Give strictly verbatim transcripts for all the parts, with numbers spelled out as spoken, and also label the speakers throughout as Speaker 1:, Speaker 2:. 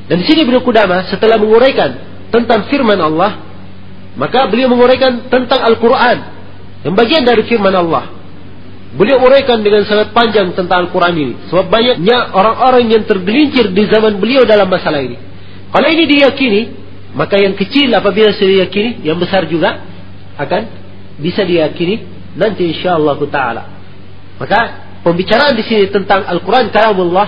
Speaker 1: Dan di sini Ibnu Qudamah setelah menguraikan tentang firman Allah, maka beliau menguraikan tentang Al-Quran yang bagian dari firman Allah. Beliau uraikan dengan sangat panjang tentang Al-Quran ini, sebab banyaknya orang-orang yang tergelincir di zaman beliau dalam masalah ini. Kalau ini diyakini, maka yang kecil apabila sudah diyakini, yang besar juga akan bisa diyakini nanti insyaallah taala. Maka pembicaraan di sini tentang Al-Quran kalamullah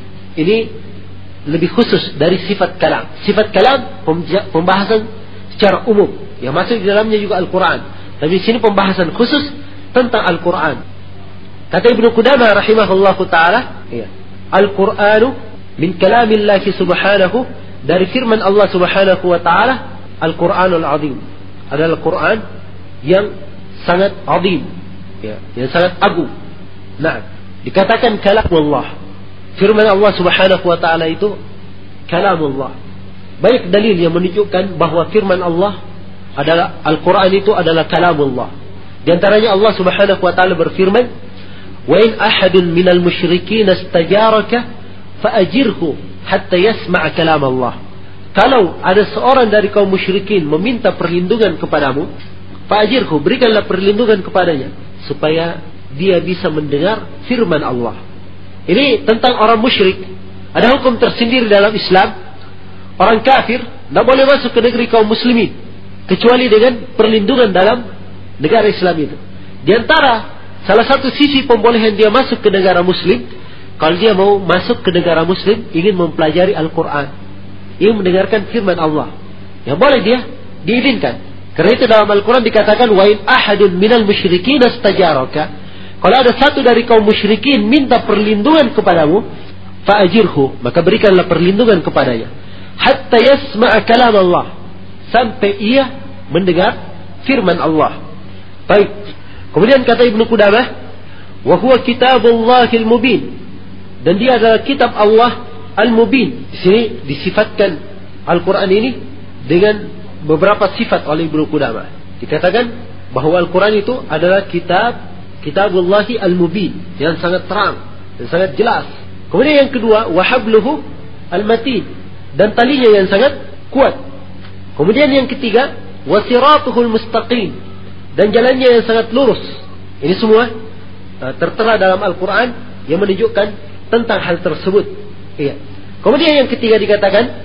Speaker 1: ini lebih khusus dari sifat kalam. Sifat kalam pembahasan secara umum yang masuk di dalamnya juga Al-Quran. Tapi di sini pembahasan khusus tentang Al-Quran. Kata Ibnu Qudamah rahimahullahu taala, ya, Al-Qur'anu min kalamillah subhanahu, dari firman Allah subhanahu wa taala, Al-Qur'anul azim, adalah Quran yang sangat azim, ya, yang sangat agung. Nah, dikatakan kalamullah. Firman Allah subhanahu wa ta'ala itu kalamullah. Banyak dalil yang menunjukkan bahwa firman Allah adalah, Al-Quran itu adalah kalamullah. Di antaranya Allah subhanahu wa ta'ala berfirman, wa in ahadun minal musyrikin istajaraka fa'ajirhu hatta yasma' kalam Allah. Kalau ada seorang dari kaum musyrikin meminta perlindungan kepadamu, fa'ajirhu, berikanlah perlindungan kepadanya supaya dia bisa mendengar firman Allah. Ini tentang orang musyrik. Ada hukum tersendiri dalam Islam. Orang kafir tidak boleh masuk ke negeri kaum muslimin kecuali dengan perlindungan dalam negara Islam itu. Di antara salah satu sisi pembolehan dia masuk ke negara muslim, kalau dia mau masuk ke negara muslim, ingin mempelajari Al-Quran, ingin mendengarkan firman Allah, yang boleh dia diizinkan. Karena itu dalam Al-Quran dikatakan, wa in ahadun minal musyrikin istajaraka, kalau ada satu dari kaum musyrikin minta perlindungan kepadamu, fa'ajirhu, maka berikanlah perlindungan kepadanya, hatta yasma'a kalam Allah, sampai ia mendengar firman Allah. Baik. Kemudian kata Ibnu Qudamah, wa huwa kitabullahil mubin, dan dia adalah kitab Allah al-mubin. Di sini disifatkan Al-Quran ini dengan beberapa sifat oleh Ibnu Qudamah. Dikatakan bahwa Al-Quran itu adalah kitab Kitabullahi al-mubin, yang sangat terang dan sangat jelas. Kemudian yang kedua, wahabluhu al-matin, dan talinya yang sangat kuat. Kemudian yang ketiga, wasiratuhul mustaqim, dan jalannya yang sangat lurus. Ini semua uh, tertera dalam Al-Quran yang menunjukkan tentang hal tersebut. Iya. Kemudian yang ketiga dikatakan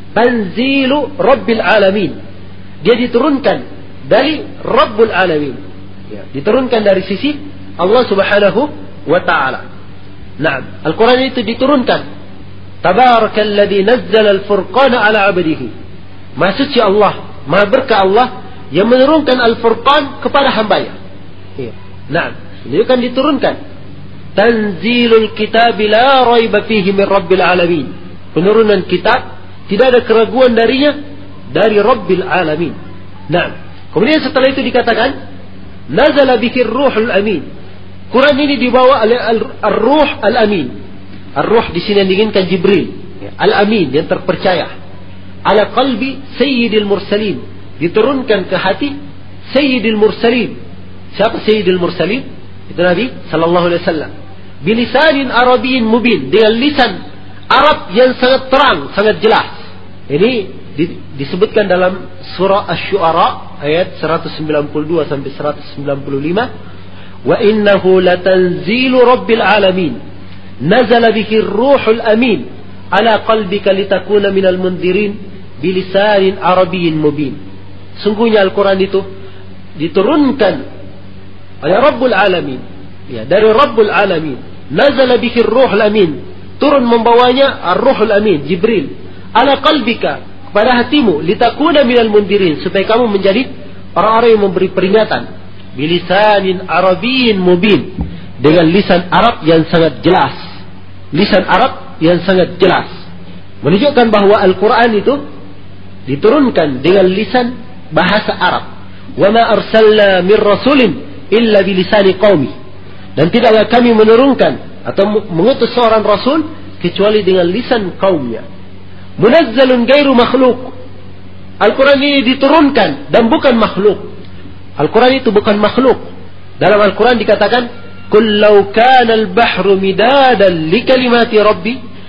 Speaker 1: tanzilu rabbil alamin, dia diturunkan dari Rabbul alamin, ya, diturunkan dari sisi Allah subhanahu wa ta'ala. Nah, Al-Quran itu diturunkan, tabarakalladzi nazzala al-furqana ala abdihi, maksudnya Allah, maha berkah Allah yang menurunkan Al-Furqan kepada hambanya. Ya. Nah, ini kan diturunkan tanzilul kitab la raiba fihi min rabbil alamin, penurunan kitab tidak ada keraguan darinya dari Rabbil alamin. Nah, kemudian setelah itu dikatakan nazala bihi ruhul amin, Quran ini dibawa oleh ar-ruh al-amin. Ar-ruh di sini yang diinginkan Jibril, ya, al-amin, yang terpercaya. Ala qalbi sayyidil mursalin, diturunkan ke hati sayyidil mursalin. Siapa sayyidil mursalin? Itu Nabi sallallahu alaihi wasallam. Bilisanin arabiyyin mubin, dengan lisan Arab yang sangat terang, sangat jelas. Ini di, disebutkan dalam surah Asy-Syu'ara ayat seratus sembilan puluh dua sampai seratus sembilan puluh lima. Wa innahu latanzilu rabbil alamin, nazala bihi ar-ruhul amin ala qalbika litakuna minal mundirin bilisanin arabiyyin mubin. Sungguhnya Al-Quran itu diturunkan oleh Rabbul alamin, ya, dari Rabbul alamin. Nazala bihi ar-ruhul amin, turun membawanya ar-ruhul amin, Jibril, ala qalbika, kepada hatimu, litakuna minal mundirin, supaya kamu menjadi orang-orang yang memberi peringatan, bilisanin arabiyyin mubin, dengan lisan Arab yang sangat jelas. Lisan Arab yang sangat jelas menunjukkan bahwa Al-Quran itu diturunkan dengan lisan bahasa Arab. Wa ma arsalna min rasulin illa bilisani qaumi, dan tidaklah kami menurunkan atau mengutus seorang rasul kecuali dengan lisan kaumnya. Munazzalun gairu makhluk, Al-Quran ini diturunkan dan bukan makhluk. Al-Quran itu bukan makhluk. Dalam Al-Quran dikatakan, "Qul law kana al-bahru midadan li kalimati rabbi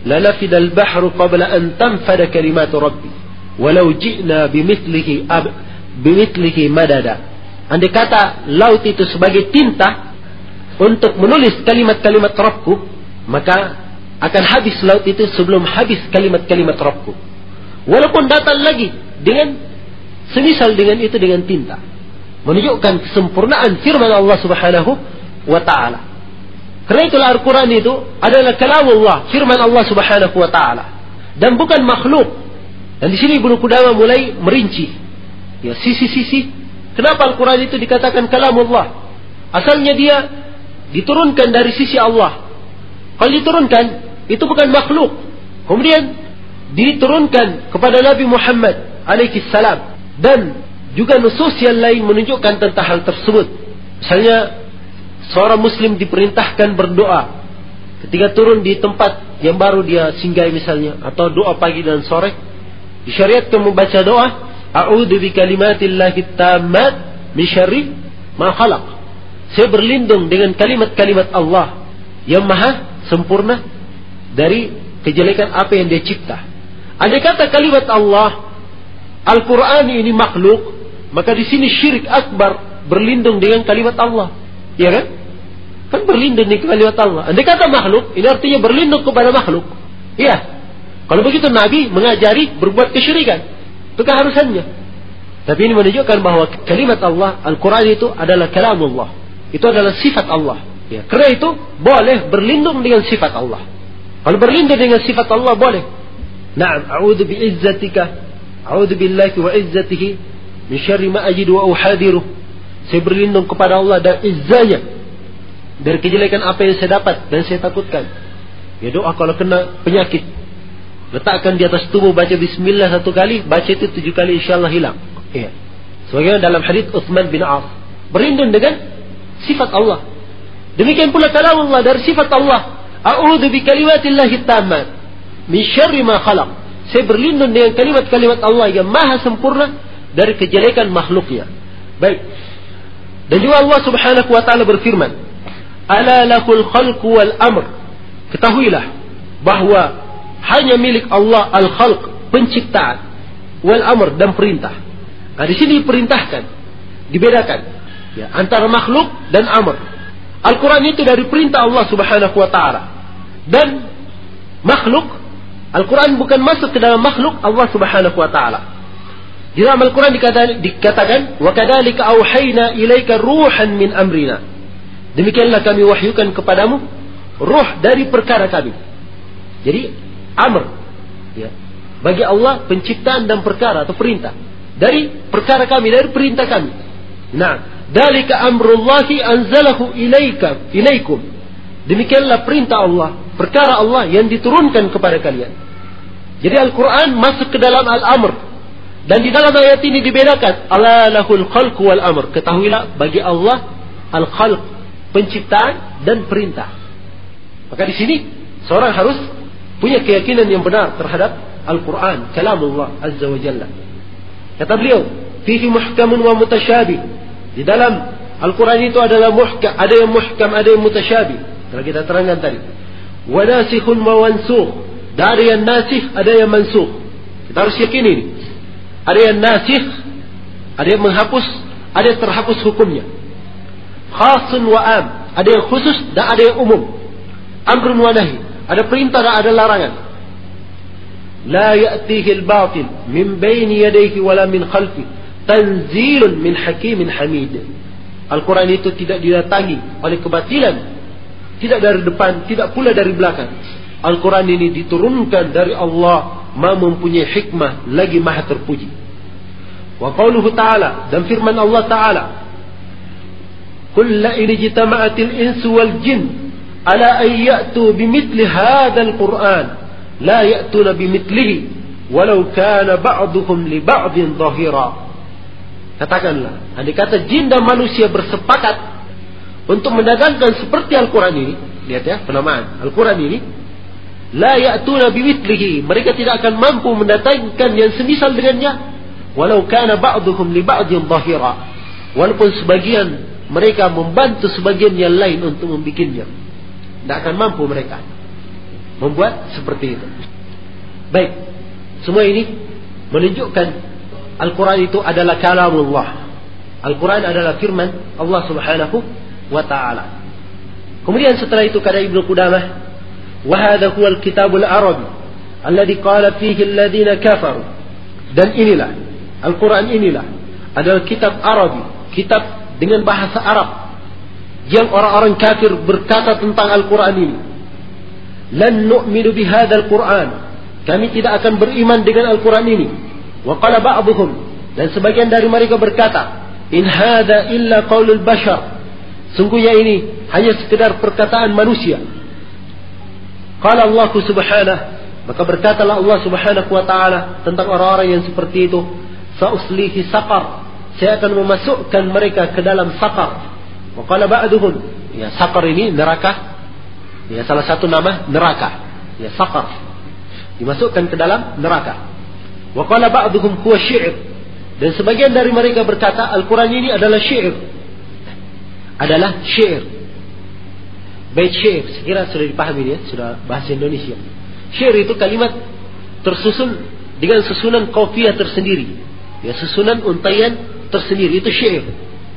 Speaker 1: lalafidal bahru qabla an tanfada kalimatu rabbi walau ji'na bimithlihi ab bimithlihi madada. Andai kata laut itu sebagai tinta untuk menulis kalimat-kalimat Rabbku, maka akan habis laut itu sebelum habis kalimat-kalimat Rabbku. Walaupun datang lagi dengan semisal dengan itu dengan tinta, menunjukkan kesempurnaan firman Allah Subhanahu wa taala. Karena itulah Al-Quran itu adalah kalamullah, firman Allah Subhanahu wa taala, dan bukan makhluk. Dan di sini Ibnu Qudamah mulai merinci ya sisi-sisi kenapa Al-Quran itu dikatakan kalamullah. Asalnya dia diturunkan dari sisi Allah. Kalau diturunkan itu bukan makhluk. Kemudian diturunkan kepada Nabi Muhammad alaihi salam, dan juga nusus yang lain menunjukkan tentang hal tersebut. Misalnya seorang muslim diperintahkan berdoa ketika turun di tempat yang baru dia singgahi misalnya, atau doa pagi dan sore, disyariatkan membaca doa a'udzu bikalimatillahi tammat min syarri ma khalaq. Saya berlindung dengan kalimat-kalimat Allah yang maha sempurna dari kejelekan apa yang dia cipta. Andai kata kalimat Allah Al-Quran ini makhluk, maka di sini syirik akbar berlindung dengan kalimat Allah. Ya kan? Kan berlindung dengan kalimat Allah. Andai kata makhluk, ini artinya berlindung kepada makhluk. Iya. Kalau begitu Nabi mengajari berbuat kesyirikan. Itu keharusannya. Tapi ini menunjukkan bahwa kalimat Allah, Al-Quran itu adalah kalamullah. Itu adalah sifat Allah. Ya. Karena itu boleh berlindung dengan sifat Allah. Kalau berlindung dengan sifat Allah boleh. Naam, a'udzu bi'izzatika, a'udzu billahi wa izzatihi min syarri ma ajidu wa uhadiru. Saya berlindung kepada Allah dan izzanya dari kejelekan apa yang saya dapat dan saya takutkan. Ya, doa kalau kena penyakit, letakkan di atas tubuh, baca bismillah satu kali, baca itu tujuh kali, insyaallah hilang. Ya. Sebagaimana dalam hadits Utsman bin Affan, berlindung dengan sifat Allah. Demikian pula kalam Allah dari sifat Allah. A'udzu bikalimatillahi tammat min syarri ma khalaq. Saya berlindung dengan kalimat-kalimat Allah yang maha sempurna dari kejelekan makhluknya. Baik. Dan juga Allah Subhanahu wa taala berfirman, "Ala lahul khalqu wal amr." Ketahuilah bahwa hanya milik Allah al-khalq, penciptaan, wal amr, dan perintah. Nah, di sini diperintahkan, dibedakan ya antara makhluk dan amr. Al-Quran itu dari perintah Allah Subhanahu wa taala. Dan makhluk, Al-Quran bukan masuk ke dalam makhluk Allah Subhanahu wa taala. Di dalam Al-Quran dikatakan, dikatakan wa kadzalika auhayna ilaika ruhan min amrina. Demikianlah kami wahyukan kepadamu ruh dari perkara kami. Jadi amr ya, bagi Allah penciptaan dan perkara atau perintah dari perkara kami, dari perintah kami. Nah, dalika amrullahi anzalahu ilaika ilaikum. Demikianlah perintah Allah, perkara Allah yang diturunkan kepada kalian. Jadi Al-Quran masuk ke dalam al-amr. Dan di dalam ayat ini dibedakan, ala lahul khalq wal amr. Ketahuilah bagi Allah al-khalq, penciptaan dan perintah. Maka di sini seorang harus punya keyakinan yang benar terhadap Al-Quran, kalamullah azza wa jalla. Kata beliau, fihi muhkamun wa mutasyabih. Di dalam Al-Quran itu adalah muhkam, ada yang muhkam, ada yang mutasyabih. Telah kita terangkan tadi. Wa nasikhun wa mansukh. Dan ada yang nasikh, ada yang mansukh. Kita harus yakini ini. Ada yang nasikh, ada yang menghapus, ada yang terhapus hukumnya. Khasun wa am, ada yang khusus dan ada yang umum. Amrun wa nahi, ada perintah dan ada larangan. La ya'tihi al-batil min bayni yadayhi wala min khalfi, tanzilun min hakimin hamid. Al-Quran itu tidak didatangi oleh kebatilan, tidak dari depan, tidak pula dari belakang. Al-Quran ini diturunkan dari Allah, Maha mempunyai hikmah, lagi maha terpuji. Wa qauluhu ta'ala, dan firman Allah ta'ala, qul la in ijtama'atil insu wal jin ala an ya'tu bimithli hadzal qur'an la ya'tuna bimithlihi walau kana ba'duhum li ba'din dhahira. Katakanlah, andai kata jin dan manusia bersepakat untuk mendatangkan seperti Al-Quran ini, lihat ya penamaan Al-Quran ini, la ya'tuna bimithlihi, mereka tidak akan mampu mendatangkan yang semisal dengannya, walau kana ba'duhum li ba'din dhahira, walaupun sebagian mereka membantu sebagian yang lain untuk membikinnya, tidak akan mampu mereka. membuat seperti itu. Baik, semua ini menunjukkan Al-Quran itu adalah kalamullah. Al-Quran adalah firman Allah Subhanahu wa ta'ala. Kemudian setelah itu kata Ibnu Qudamah, wa hadha huwa al-kitabul arabi alladhi qala fihi alladhina kafaru. Dan inilah Al-Quran, inilah adalah kitab Arabi, kitab dengan bahasa Arab yang orang-orang kafir berkata tentang Al-Quran ini. Lan nu'minu bihadzal Quran, kami tidak akan beriman dengan Al-Quran ini. Wa qala ba'dhum, dan sebagian dari mereka berkata, in hadza illa qaulul bashar, sungguhnya ini hanya sekedar perkataan manusia. Qala Allah subhanahu, maka berkatalah Allah Subhanahu wa ta'ala tentang orang-orang yang seperti itu, sa'uslihi saqar, saya akan memasukkan mereka ke dalam saqar. Wa qala ba'duhum, ya saqar ini neraka, ya salah satu nama neraka, ya saqar, dimasukkan ke dalam neraka. Wa qala ba'duhum huwa syi'r, dan sebagian dari mereka berkata Al-Quran ini adalah syair, adalah syair, bait syair. Sekira sudah dipahami ya, sudah bahasa Indonesia. Syair itu kalimat tersusun dengan susunan qafiyah tersendiri, ya susunan untaian tersendiri, itu syair.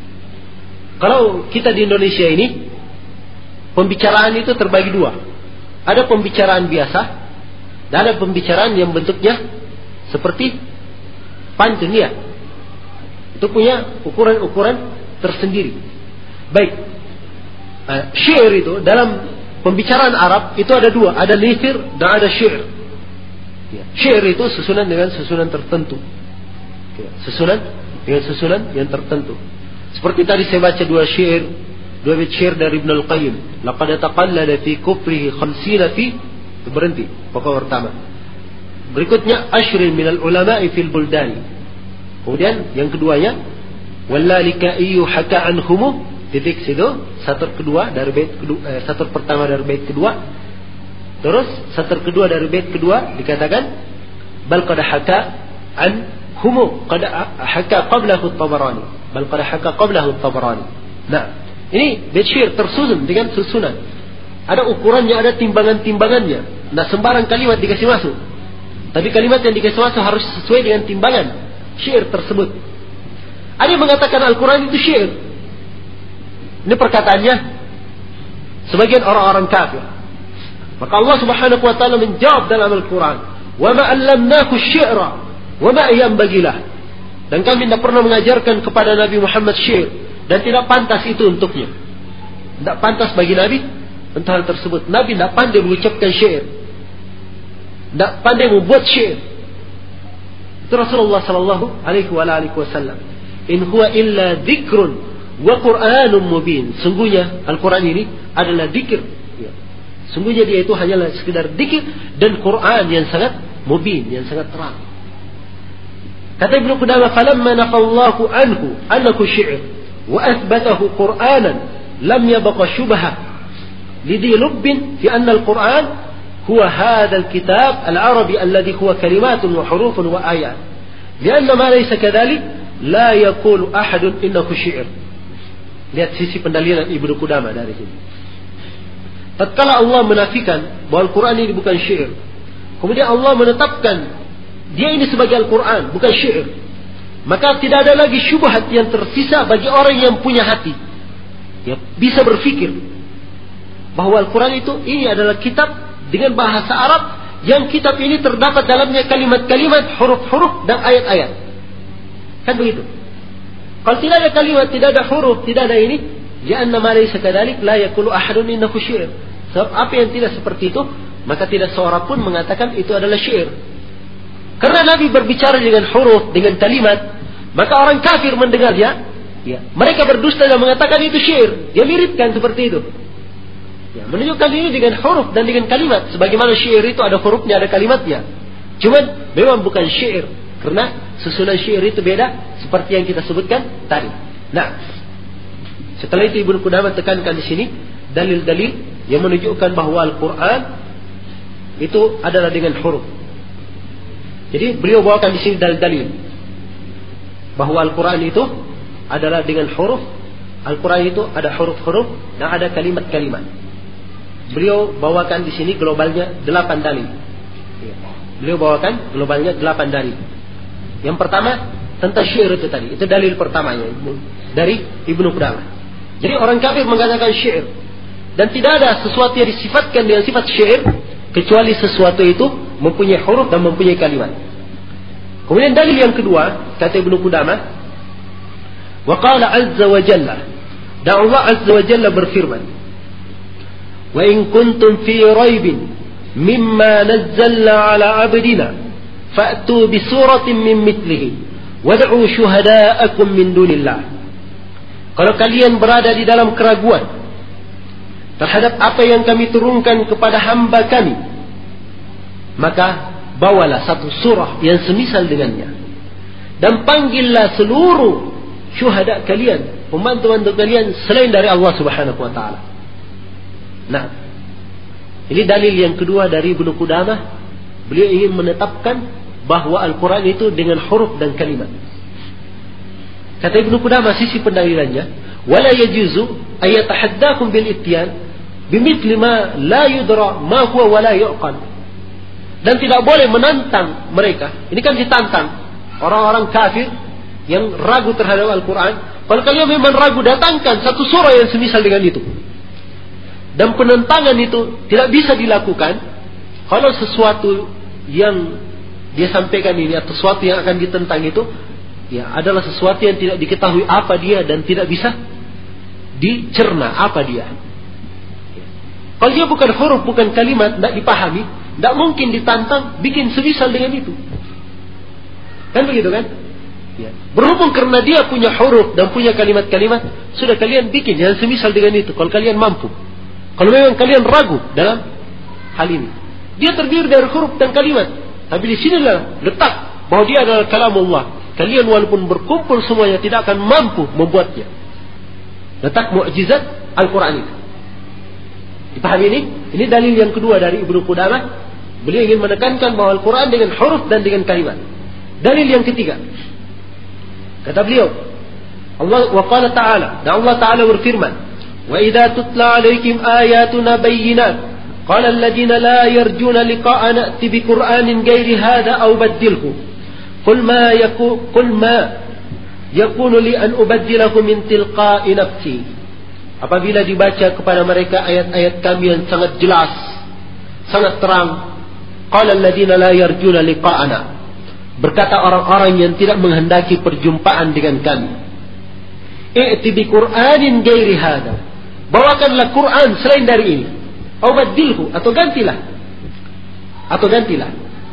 Speaker 1: Kalau kita di Indonesia ini, pembicaraan itu terbagi dua. Ada pembicaraan biasa, dan ada pembicaraan yang bentuknya seperti pantun ya. Itu punya ukuran-ukuran tersendiri. Baik, uh, syair itu dalam pembicaraan Arab itu ada dua, ada nithir dan ada syair. Ya, syair itu susunan dengan susunan tertentu. Ya, susunan dengan susunan yang tertentu. Seperti tadi saya baca dua syair, dua bait syair dari Ibnu Al-Qayyim. Laqad taqallada fi kufrihi khamsina fi, berhenti pokok pertama. Berikutnya ashrin minal ulama'i fil buldani. Kemudian yang keduanya wallalika iyu haka anhumu, titik situ, satur kedua dari bait kedua, eh, satur pertama dari bait kedua. Terus satur kedua dari bait kedua dikatakan bal qad haka an humu qad haka qablahu at-Tabarani, bal qad haka qablahu at-Tabarani. Nah, ini bait syair tersusun dengan susunan. Ada ukurannya, ada timbangan-timbangannya. Nah, sembarang kalimat dikasih masuk. Tapi kalimat yang dikasih masuk harus sesuai dengan timbangan syair tersebut. Ada yang mengatakan Al-Quran itu syair. Ini perkataannya sebagian orang-orang kafir. Maka Allah Subhanahu wa ta'ala menjawab dalam Al-Quran, wa ma 'allamnahu syi'ra wa ma yanbaghi lah, dan kami tidak pernah mengajarkan kepada Nabi Muhammad syair, dan tidak pantas itu untuknya. Tidak pantas bagi Nabi untuk hal tersebut. Nabi tidak pandai mengucapkan syair, tidak pandai membuat syair. Itu Rasulullah sallallahu alaihi wasallam. In huwa illa dzikrun wa Qur'anun mubin. Sungguhnya Al-Quran ini adalah dzikir. Ya. Sungguhnya dia itu hanyalah sekedar dzikir dan Quran yang sangat mubin, yang sangat terang. Kata Ibnu Qudamah, falamma nafallahu anhu annahu syi'r wa athbatahu Qur'anan lam yabqa syubha lidhi lubbin fi anna al-Qur'an huwa hadha al-kitab al-arabi alladhi huwa kalimatun wa hurufun wa ayat. Lianna ma laysa kadhalik la yaqulu ahadun innahu syi'r. Lihat sisi pendalilan Ibnu Qudamah dari sini. Tatkala Allah menafikan bahwa Al-Quran ini bukan syair, kemudian Allah menetapkan dia ini sebagai Al-Quran, bukan syair, maka tidak ada lagi syubhat yang tersisa bagi orang yang punya hati, ya, bisa berpikir bahwa Al-Quran itu ini adalah kitab dengan bahasa Arab, yang kitab ini terdapat dalamnya kalimat-kalimat, huruf-huruf dan ayat-ayat. Kan begitu. Kalau tidak ada kalimat, tidak ada huruf, tidak ada ini, li'anna ma laysa kadzalik la yaqulu ahadun innahu syair. Sebab apa yang tidak seperti itu, maka tidak seorang pun mengatakan itu adalah syair. Karena Nabi berbicara dengan huruf, dengan kalimat, maka orang kafir mendengarnya, ya, mereka berdusta dan mengatakan itu syair. Dia miripkan seperti itu. Ya, menunjukkan ini dengan huruf dan dengan kalimat. Sebagaimana syair itu ada hurufnya, ada kalimatnya. Cuman memang bukan syair, karena susunan syair itu beda seperti yang kita sebutkan tadi. Nah, setelah itu Ibnu Qudamah tekankan di sini dalil-dalil yang menunjukkan bahwa Al-Quran itu adalah dengan huruf. Jadi beliau bawakan di sini dalil-dalil bahwa Al-Quran itu adalah dengan huruf. Al-Quran itu ada huruf-huruf dan ada kalimat-kalimat. beliau bawakan di sini globalnya delapan dalil. Ya. Beliau bawakan globalnya delapan dalil. Yang pertama tentang syair itu tadi, itu dalil pertamanya dari Ibnu Qudamah. Jadi orang kafir mengatakan syair, dan tidak ada sesuatu yang disifatkan dengan sifat syair kecuali sesuatu itu mempunyai huruf dan mempunyai kalimat. Kemudian dalil yang kedua, kata Ibnu Qudamah, wa qala azza wa jalla, dan Allah azza wa jalla berfirman, wa in kuntum fi raibin mimma nazzalna ala abdina fa'tu bi suratin min mithlihi wad'u syuhada'akum min dunillah. Kalau kalian berada di dalam keraguan terhadap apa yang kami turunkan kepada hamba kami, maka bawalah satu surah yang semisal dengannya, dan panggillah seluruh syuhada kalian, pembantu-pembantu kalian selain dari Allah Subhanahu wa taala. Nah, ini dalil yang kedua dari Ibnu Qudamah. Beliau ingin menetapkan bahwa Al-Quran itu dengan huruf dan kalimat. Kata Ibnu Qudamah sisi pendalilannya, wala yajuzu ayatahaddakum bil ityan bimithli ma la yudra ma huwa wala yuqal. Dan tidak boleh menantang mereka. Ini kan ditantang orang-orang kafir yang ragu terhadap Al-Quran. Kalau kalian memang ragu, datangkan satu surah yang semisal dengan itu. Dan penentangan itu tidak bisa dilakukan kalau sesuatu yang dia sampaikan ini atau sesuatu yang akan ditentang itu ya adalah sesuatu yang tidak diketahui apa dia dan tidak bisa dicerna apa dia. Kalau dia bukan huruf, bukan kalimat, tidak dipahami, tidak mungkin ditantang bikin semisal dengan itu. Kan begitu kan? Ya. Berhubung karena dia punya huruf dan punya kalimat-kalimat, sudah kalian bikin yang semisal dengan itu kalau kalian mampu. Kalau memang kalian ragu dalam hal ini, dia terdiri dari huruf dan kalimat. Tapi di sinilah letak bahwa dia adalah kalamullah. Kalian walaupun berkumpul semuanya tidak akan mampu membuatnya. Letak mukjizat Al-Quran itu. Dipahami ini? Ini dalil yang kedua dari Ibnu Qudamah. Beliau ingin menekankan bahwa Al-Quran dengan huruf dan dengan kalimat. Dalil yang ketiga, kata beliau, Allah wa qala ta'ala, dan Allah Ta'ala berfirman, wa idza tutla 'alaikum ayatuna bayyinat qala alladziina la yarjuna liqa'ana ati bi qur'anin ghairi hadza aw baddilhu qul ma yakun qul ma yakunu li an ubaddilahu min tilqa'i nafsi. Apabila dibaca kepada mereka ayat-ayat kami yang sangat jelas, sangat terang, qala alladziina la yarjuna liqa'ana, berkata orang-orang yang tidak menghendaki perjumpaan dengan kami, i'ti bi qur'anin ghairi hadza, bawakanlah Quran selain dari ini, atau badilhu, atau gantilah, atau gantilah.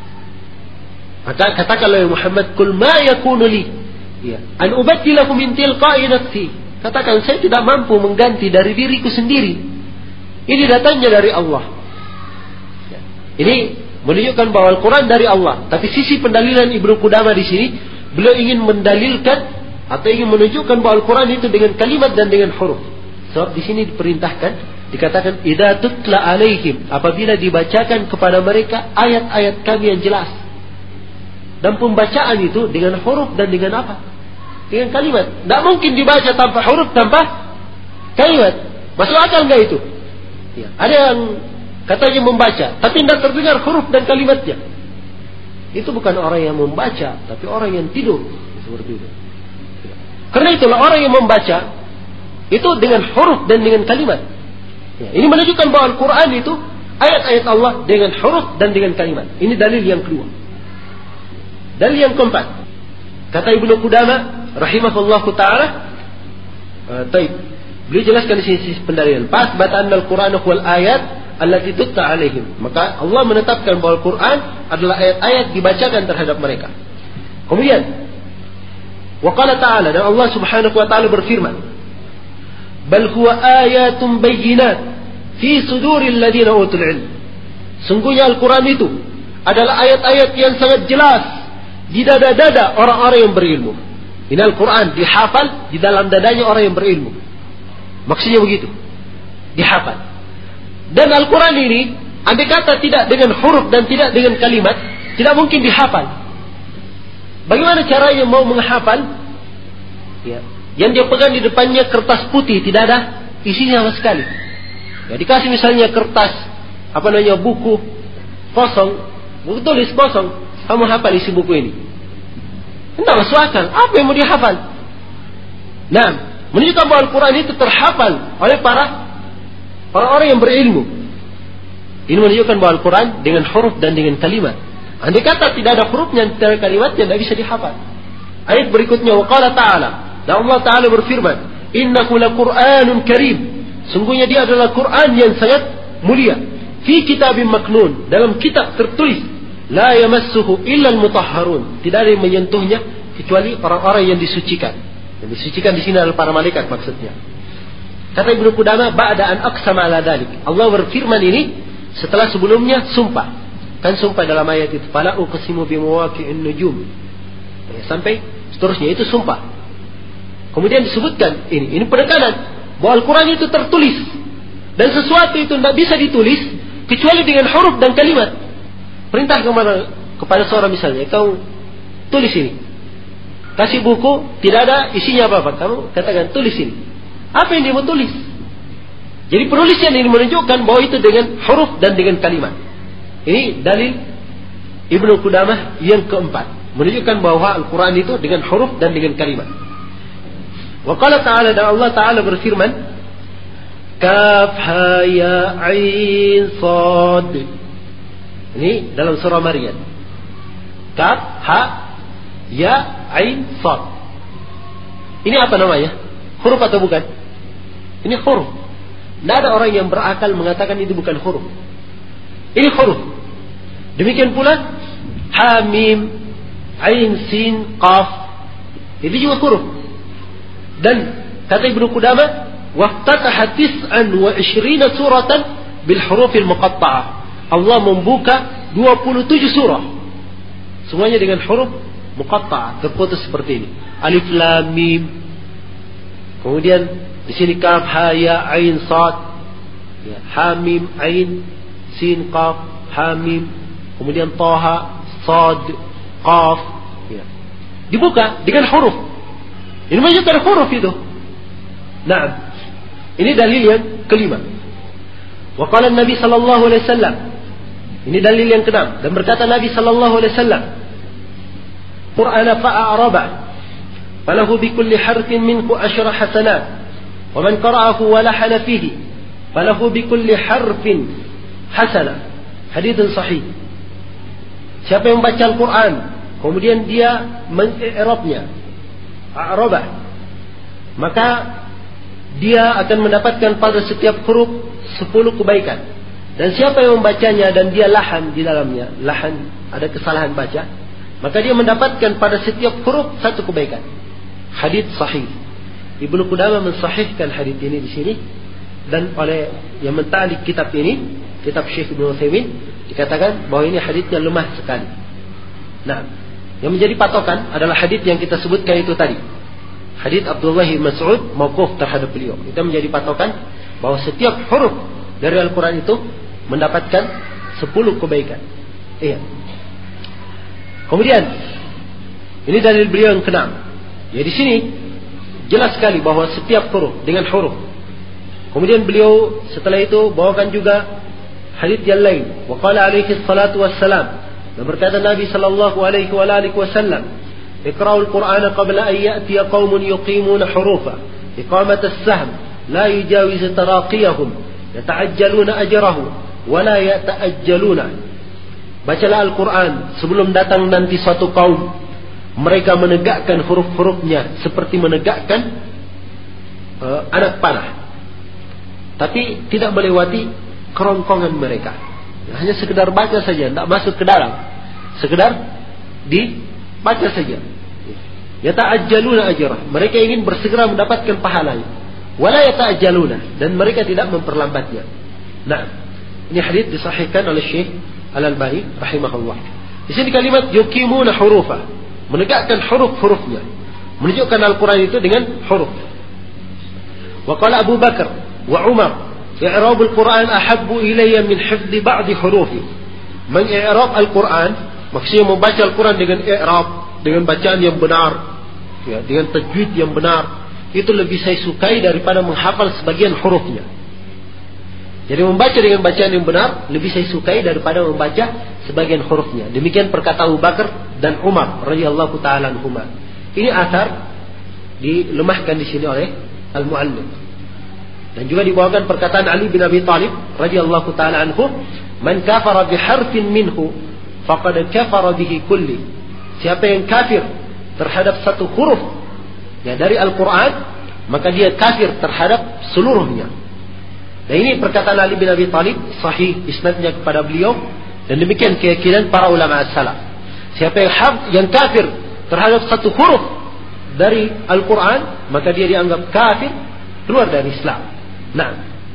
Speaker 1: Maka katakanlah ya Muhammad, kul ma yakunu li ya an ubaddilahu min tilqa'i nafsi, katakan saya tidak mampu mengganti dari diriku sendiri, ini datangnya dari Allah. Ya. Ini menunjukkan bahwa Al-Quran dari Allah. Tapi sisi pendalilan Ibnu Qudamah di sini, beliau ingin mendalilkan atau ingin menunjukkan bahwa Al-Quran itu dengan kalimat dan dengan huruf. Sebab di sini diperintahkan, dikatakan idza tutla alaihim, apabila dibacakan kepada mereka ayat-ayat kami yang jelas. Dan pembacaan itu dengan huruf dan dengan apa? Dengan kalimat. Tidak mungkin dibaca tanpa huruf, tanpa kalimat. Masuk akal enggak itu? Ya. Ada yang katanya membaca, tapi tidak terdengar huruf dan kalimatnya. Itu bukan orang yang membaca, tapi orang yang tidur. Seperti itu. Karena itulah orang yang membaca itu dengan huruf dan dengan kalimat. Ya, ini menunjukkan bahwa Al-Quran itu ayat-ayat Allah dengan huruf dan dengan kalimat. Ini dalil yang kedua. Dalil yang keempat, kata Ibnu Qudamah rahimahullahu taala, uh, taib. Beliau jelaskan di sisi pendalilan. Pas bacaan Al-Quran wal ayat allati tutla alaihim. Maka Allah menetapkan bahwa Al-Quran adalah ayat-ayat dibacakan terhadap mereka. Kemudian wa qala ta'ala, dan Allah Subhanahu wa taala berfirman, bal huwa ayatun bayyinat fi suduril ladzina utul ilm. Sungguhnya Al-Quran itu adalah ayat-ayat yang sangat jelas di dada-dada orang-orang yang berilmu. Ini Al-Quran dihafal di dalam dadanya orang yang berilmu. Maksudnya begitu, dihafal. Dan Al-Quran ini, andai kata tidak dengan huruf dan tidak dengan kalimat, tidak mungkin dihafal. Bagaimana caranya mau menghafal? Ya. Yang dia pegang di depannya kertas putih, tidak ada isinya sama sekali. Ya, dikasih misalnya kertas, apa namanya, buku kosong, buku tulis kosong, kamu hafal isi buku ini. Tidak masuk akal. Apa yang mau dihafal? Nah, menunjukkan bahwa Al-Quran itu terhafal oleh para orang-orang yang berilmu. Ini menunjukkan bahwa Al-Quran dengan huruf dan dengan kalimat. Andai kata tidak ada hurufnya, tidak ada kalimatnya, tidak bisa dihafal. Ayat berikutnya, wa qala ta'ala, dan Allah Ta'ala berfirman, innahu laqur'anun karim, sungguhnya dia adalah Quran yang sangat mulia, fi kitabim maknun, dalam kitab tertulis, la yamassuhu illa al-mutahharun, tidak ada yang menyentuhnya kecuali orang-orang yang disucikan. Yang disucikan di sini adalah para malaikat maksudnya. Kata Ibnu Qudamah, ba'da an aqsama ala dzalik, Allah berfirman ini setelah sebelumnya sumpah. Kan sumpah dalam ayat itu, fala uqsimu bimawaqi'in nujum, sampai seterusnya, itu sumpah. Kemudian disebutkan ini, ini penekanan bahwa Al-Quran itu tertulis, dan sesuatu itu tidak bisa ditulis kecuali dengan huruf dan kalimat. Perintah kepada kepada seorang misalnya, kau tulis ini, kasih buku, tidak ada isinya apa-apa, kamu katakan tulis ini. Apa yang dia mau tulis? Jadi penulisnya ini menunjukkan bahwa itu dengan huruf dan dengan kalimat. Ini dalil Ibnu Qudamah yang keempat, menunjukkan bahwa Al-Quran itu dengan huruf dan dengan kalimat. Wa qala ta'ala, dan Allah Ta'ala berfirman, kaf ha ya ain sad. Ini dalam surah Maryam. Kaf ha ya ain sad. Ini apa namanya? Huruf atau bukan? Ini huruf. Tidak ada orang yang berakal mengatakan itu bukan huruf. Ini huruf. Demikian pula ha mim ain sin qaf, itu juga huruf. Dan kata Ibnu Qudamah, waftataha tis'an wa ishrina suratan bil hurufil muqatta'ah, Allah membuka dua puluh tujuh surah semuanya dengan huruf muqatta'ah, terputus seperti ini, alif lam mim. Kemudian di sini kaf ha ya ain sad, ya, ha mim ain sin qaf, ha mim, kemudian toha, sad, qaf, ya. Dibuka dengan huruf. Ini menunjukkan huruf itu. Nah, ini dalil yang kelima. Wa qala Nabi sallallahu alaihi wasallam, ini dalil yang keenam, dan berkata Nabi sallallahu alaihi wasallam, Qur'ana fa'araba falahu bi kulli harfin minhu ashra hasanat, wa man qara'ahu wa lahana fihi falahu bi kulli harfin hasanah. Hadits sahih. Siapa yang membaca Al-Quran kemudian dia mengi'rabnya, a'rabah, maka dia akan mendapatkan pada setiap huruf sepuluh kebaikan. Dan siapa yang membacanya dan dia lahan di dalamnya, lahan, ada kesalahan baca, maka dia mendapatkan pada setiap huruf satu kebaikan. Hadits sahih. Ibnu Qudamah mensahihkan hadits ini di sini, dan oleh yang mentalik kitab ini, kitab Syekh Ibnu Utsaimin, dikatakan bahwa ini haditsnya lemah sekali. Nah, yang menjadi patokan adalah hadits yang kita sebutkan itu tadi, hadits Abdullah bin Mas'ud mauquf terhadap beliau. Itu menjadi patokan bahwa setiap huruf dari Al-Quran itu mendapatkan sepuluh kebaikan. Iya. Kemudian ini dalil beliau yang keenam. Ya, di sini jelas sekali bahwa setiap huruf dengan huruf. Kemudian beliau setelah itu bawakan juga hadits yang lain. Wa qala alaihi salatu wassalam, dan berkata Nabi sallallahu alaihi wa alihi wasallam, iqra'ul Qur'ana qabla an ya'tiya qaumun yuqimuna hurufa iqamat as-sahm la yujawiz taraqiyahum yata'ajjaluna ajrahu wa la yata'ajjaluna. Bacalah Al-Quran sebelum datang nanti suatu kaum, mereka menegakkan huruf-hurufnya seperti menegakkan uh, anak panah, tapi tidak melewati kerongkongan mereka. Hanya sekedar baca saja, tidak masuk ke dalam, sekedar dibaca saja. Yata'ajjaluna ajrah, mereka ingin bersegera mendapatkan pahalanya. Wala yata'ajjaluna, dan mereka tidak memperlambatnya. Nah, ini hadits disahihkan oleh Syekh Al-Albani rahimahullah. Di sini kalimat yuqimuna hurufa, menegakkan huruf-hurufnya, menunjukkan Al-Quran itu dengan huruf. Wa qala Abu Bakar wa Umar, i'rab al-Quran ahabbu ilayya min hifdhi ba'd hurufi. Mengi'rab Al-Quran, maksudnya membaca Al-Quran dengan i'rab, dengan bacaan yang benar, ya, dengan tajwid yang benar, itu lebih saya sukai daripada menghafal sebagian hurufnya. Jadi membaca dengan bacaan yang benar lebih saya sukai daripada membaca sebagian hurufnya. Demikian perkata Abu Bakar dan Umar radhiyallahu taala anhuma. Ini asar dilemahkan di sini oleh al-muallif. Dan juga dibawakan perkataan Ali bin Abi Thalib radhiyallahu taala anhu, "Man kafara bi harfin minhu faqad kafara bihi kulli." Siapa yang kafir terhadap satu huruf ya dari Al-Qur'an, maka dia kafir terhadap seluruhnya. Dan ini perkataan Ali bin Abi Thalib sahih isnadnya kepada beliau, dan demikian keyakinan para ulama as-salaf. Siapa yang hab, yang kafir terhadap satu huruf dari Al-Quran, maka dia dianggap kafir, keluar dari Islam. Nah,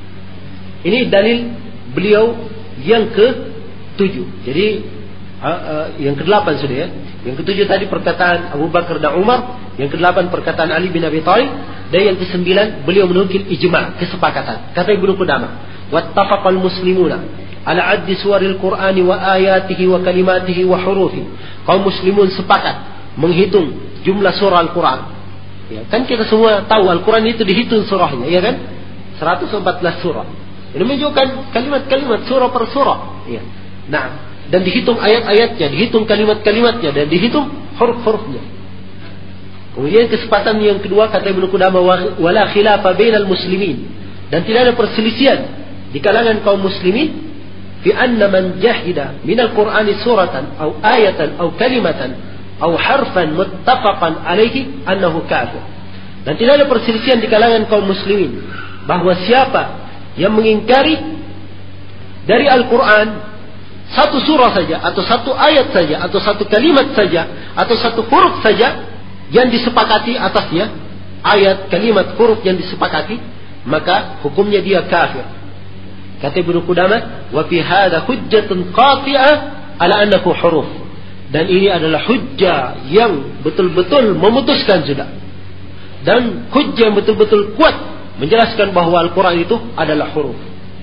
Speaker 1: ini dalil beliau yang ke tujuh. Jadi uh, uh, yang ke delapan sudah ya. Yang ke tujuh tadi perkataan Abu Bakar dan Umar, yang ke delapan perkataan Ali bin Abi Thalib, dan yang ke sembilan beliau menukil ijma', kesepakatan. Kata Ibnu Qudamah, wattafaqal muslimuna ala addi suwaril Qur'ani wa ayatihi wa kalimatihi wa hurufi. Kaum muslimun sepakat menghitung jumlah surah Al-Quran. Ya, kan kita semua tahu Al-Quran itu dihitung surahnya, ya kan? seratus empat belas surah. Ini menunjukkan kalimat-kalimat surah per surah. Ya. Nah, dan dihitung ayat-ayatnya, dihitung kalimat-kalimatnya, dan dihitung huruf-hurufnya. Kemudian kesempatan yang kedua kata Ibnu Qudamah, wala khilafa bainal muslimin, dan tidak ada perselisihan di kalangan kaum muslimin fi anna man jahida minal Qur'ani suratan atau ayatan atau kalimatan atau harfan muttafaqan alaihi annahu kafir. Dan tidak ada perselisihan di kalangan kaum muslimin bahwa siapa yang mengingkari dari Al-Quran satu surah saja, atau satu ayat saja, atau satu kalimat saja, atau satu huruf saja yang disepakati atasnya, ayat, kalimat, huruf yang disepakati, maka hukumnya dia kafir. Kata Ibnu Qudamah, wa fi hadha hujjatun qati'ah ala annahu huruf. Dan ini adalah hujjah yang betul-betul memutuskan sudah, dan hujjah yang betul-betul kuat menjelaskan bahwa Al-Quran itu adalah huruf.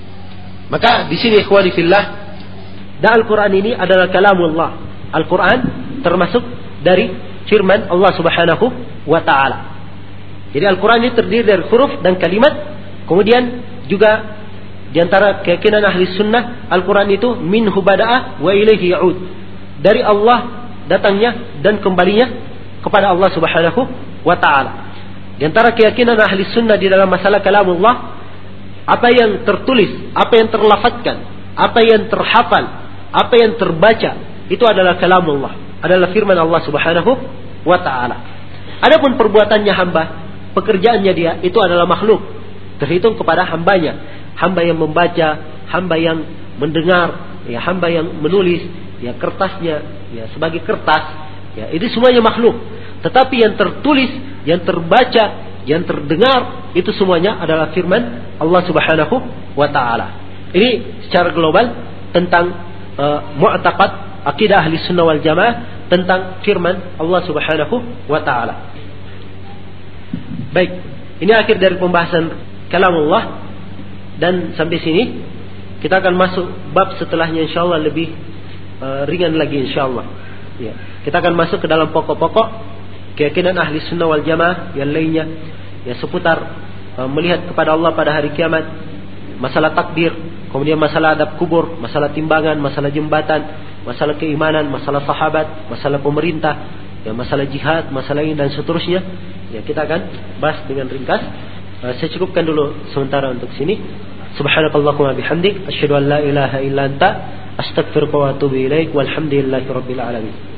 Speaker 1: Maka di sini ikhwani fillah, dan Al-Quran ini adalah kalamullah. Al-Quran termasuk dari firman Allah Subhanahu wa ta'ala. Jadi Al-Quran ini terdiri dari huruf dan kalimat. Kemudian juga di antara keyakinan ahli sunnah, Al-Quran itu minhu bada'ah wa ilaihi ya'ud. Dari Allah datangnya dan kembalinya kepada Allah Subhanahu wa ta'ala. Di antara keyakinan ahli sunnah di dalam masalah kalamullah, apa yang tertulis, apa yang terlafadzkan, apa yang terhafal, apa yang terbaca, itu adalah kalamullah, adalah firman Allah Subhanahu wa ta'ala. Adapun perbuatannya hamba, pekerjaannya dia, itu adalah makhluk, terhitung kepada hambanya. Hamba yang membaca, hamba yang mendengar, ya, hamba yang menulis, ya, kertasnya, ya, sebagai kertas, ya, itu semuanya makhluk. Tetapi yang tertulis, yang terbaca, yang terdengar, itu semuanya adalah firman Allah Subhanahu wa ta'ala. Ini secara global tentang uh, mu'taqad akidah ahli sunnah wal jamaah tentang firman Allah Subhanahu wa ta'ala. Baik, ini akhir dari pembahasan kalamullah, dan sampai sini kita akan masuk bab setelahnya insyaallah lebih uh, ringan lagi insyaallah. Ya, kita akan masuk ke dalam pokok-pokok keyakinan ahli sunnah wal jamaah yang lainnya, ya, seputar uh, melihat kepada Allah pada hari kiamat, masalah takdir, kemudian masalah adab kubur, masalah timbangan, masalah jembatan, masalah keimanan, masalah sahabat, masalah pemerintah, ya, masalah jihad, masalah ini dan seterusnya. Ya, kita akan bahas dengan ringkas. Uh, saya cukupkan dulu sementara untuk sini. Subhanakallahumma bihamdik, asyhadu an la ilaha illa anta, astaghfiruka wa atubu ilaik, walhamdulillahi rabbil alamin.